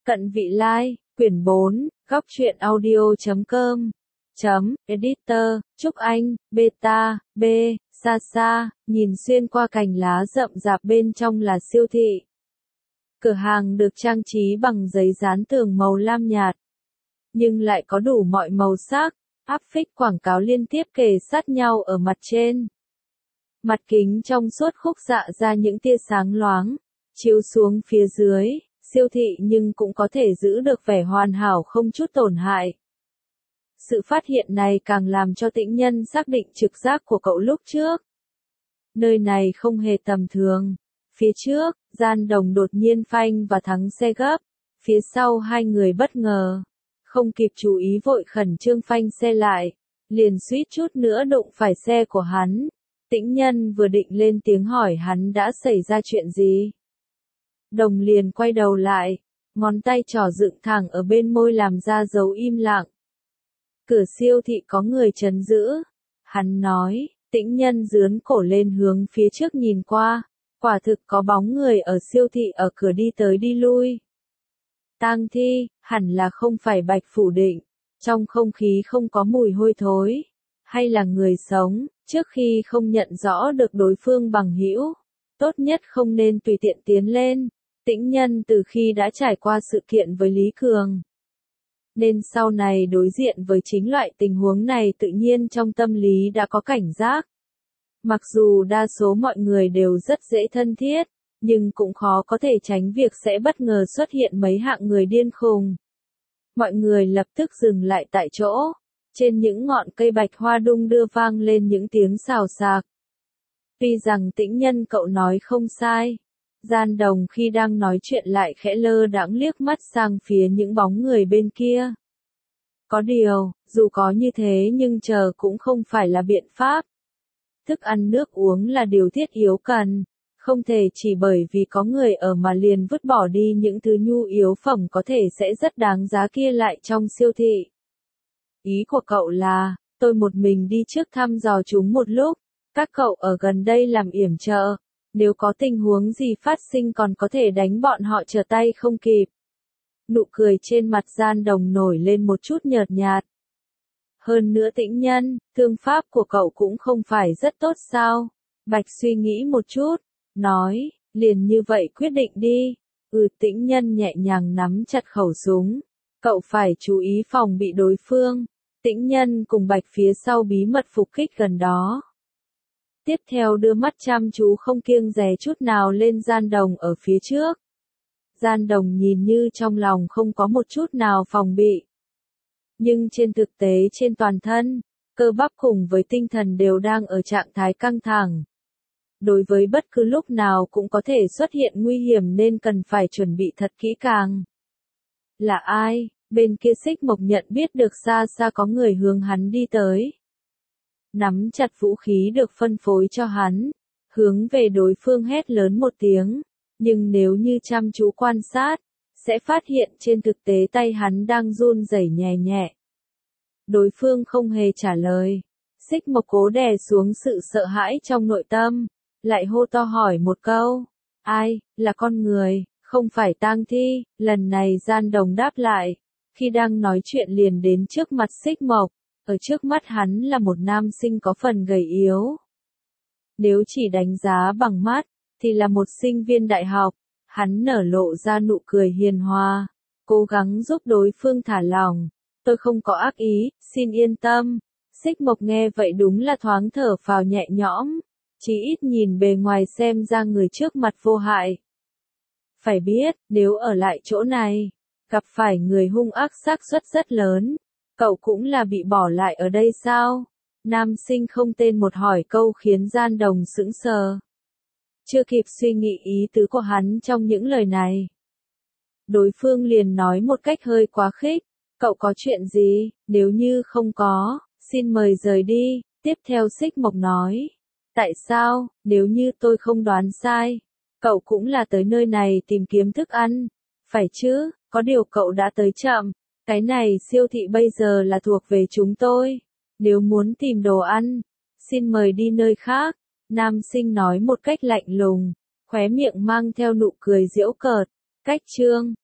Cận Vị Lai, quyển 4, góc truyện audio.com. Editor, Trúc Anh, Beta, B, xa, nhìn xuyên qua cành lá rậm rạp bên trong là siêu thị. Cửa hàng được trang trí bằng giấy dán tường màu lam nhạt, nhưng lại có đủ mọi màu sắc, áp phích quảng cáo liên tiếp kề sát nhau ở mặt trên. Mặt kính trong suốt khúc xạ ra những tia sáng loáng, chiếu xuống phía dưới, siêu thị nhưng cũng có thể giữ được vẻ hoàn hảo không chút tổn hại. Sự phát hiện này càng làm cho Tĩnh Nhân xác định trực giác của cậu lúc trước. Nơi này không hề tầm thường. Phía trước, Gian Đồng đột nhiên phanh và thắng xe gấp. Phía sau hai người bất ngờ. Không kịp chú ý vội khẩn trương phanh xe lại. Liền suýt chút nữa đụng phải xe của hắn. Tĩnh Nhân vừa định lên tiếng hỏi hắn đã xảy ra chuyện gì. Đồng liền quay đầu lại. Ngón tay trỏ dựng thẳng ở bên môi làm ra dấu im lặng. Cửa siêu thị có người trấn giữ. Hắn nói, Tĩnh Nhân dướn cổ lên hướng phía trước nhìn qua. Quả thực có bóng người ở siêu thị ở cửa đi tới đi lui. Tang thi, hẳn là không phải Bạch phủ định. Trong không khí không có mùi hôi thối. Hay là người sống, trước khi không nhận rõ được đối phương bằng hữu. Tốt nhất không nên tùy tiện tiến lên. Tĩnh Nhân từ khi đã trải qua sự kiện với Lý Cường. Nên sau này đối diện với chính loại tình huống này tự nhiên trong tâm lý đã có cảnh giác. Mặc dù đa số mọi người đều rất dễ thân thiết, nhưng cũng khó có thể tránh việc sẽ bất ngờ xuất hiện mấy hạng người điên khùng. Mọi người lập tức dừng lại tại chỗ, trên những ngọn cây bạch hoa đung đưa vang lên những tiếng xào xạc. Tuy rằng Tĩnh Nhân cậu nói không sai. Gian Đồng khi đang nói chuyện lại khẽ lơ đãng liếc mắt sang phía những bóng người bên kia. Có điều, dù có như thế nhưng chờ cũng không phải là biện pháp. Thức ăn nước uống là điều thiết yếu cần, không thể chỉ bởi vì có người ở mà liền vứt bỏ đi những thứ nhu yếu phẩm có thể sẽ rất đáng giá kia lại trong siêu thị. Ý của cậu là, tôi một mình đi trước thăm dò chúng một lúc, các cậu ở gần đây làm yểm trợ. Nếu có tình huống gì phát sinh còn có thể đánh bọn họ trở tay không kịp. Nụ cười trên mặt Gian Đồng nổi lên một chút nhợt nhạt. Hơn nữa Tĩnh Nhân, thương pháp của cậu cũng không phải rất tốt sao? Bạch suy nghĩ một chút, nói, liền như vậy quyết định đi. Tĩnh Nhân nhẹ nhàng nắm chặt khẩu súng. Cậu phải chú ý phòng bị đối phương. Tĩnh Nhân cùng Bạch phía sau bí mật phục kích gần đó. Tiếp theo đưa mắt chăm chú không kiêng dè chút nào lên Gian Đồng ở phía trước. Gian Đồng nhìn như trong lòng không có một chút nào phòng bị. Nhưng trên thực tế trên toàn thân, cơ bắp cùng với tinh thần đều đang ở trạng thái căng thẳng. Đối với bất cứ lúc nào cũng có thể xuất hiện nguy hiểm nên cần phải chuẩn bị thật kỹ càng. Là ai? Bên kia Xích Mộc nhận biết được xa xa có người hướng hắn đi tới. Nắm chặt vũ khí được phân phối cho hắn, hướng về đối phương hét lớn một tiếng, nhưng nếu như chăm chú quan sát, sẽ phát hiện trên thực tế tay hắn đang run rẩy nhẹ nhẹ. Đối phương không hề trả lời, Xích Mộc cố đè xuống sự sợ hãi trong nội tâm, lại hô to hỏi một câu, ai, là con người, không phải tang thi, lần này Gian Đồng đáp lại, khi đang nói chuyện liền đến trước mặt Xích Mộc. Ở trước mắt hắn là một nam sinh có phần gầy yếu. Nếu chỉ đánh giá bằng mắt, thì là một sinh viên đại học. Hắn nở lộ ra nụ cười hiền hòa, cố gắng giúp đối phương thả lỏng. Tôi không có ác ý, xin yên tâm. Xích Mộc nghe vậy đúng là thoáng thở phào nhẹ nhõm. Chỉ ít nhìn bề ngoài xem ra người trước mặt vô hại. Phải biết, nếu ở lại chỗ này, gặp phải người hung ác xác suất rất lớn. Cậu cũng là bị bỏ lại ở đây sao? Nam sinh không tên một hỏi câu khiến Gian Đồng sững sờ. Chưa kịp suy nghĩ ý tứ của hắn trong những lời này. Đối phương liền nói một cách hơi quá khích. Cậu có chuyện gì? Nếu như không có, xin mời rời đi. Tiếp theo Xích Mộc nói. Tại sao? Nếu như tôi không đoán sai, cậu cũng là tới nơi này tìm kiếm thức ăn. Phải chứ? Có điều cậu đã tới chậm. Cái này siêu thị bây giờ là thuộc về chúng tôi. Nếu muốn tìm đồ ăn, xin mời đi nơi khác. Nam sinh nói một cách lạnh lùng, khóe miệng mang theo nụ cười giễu cợt. Cách chương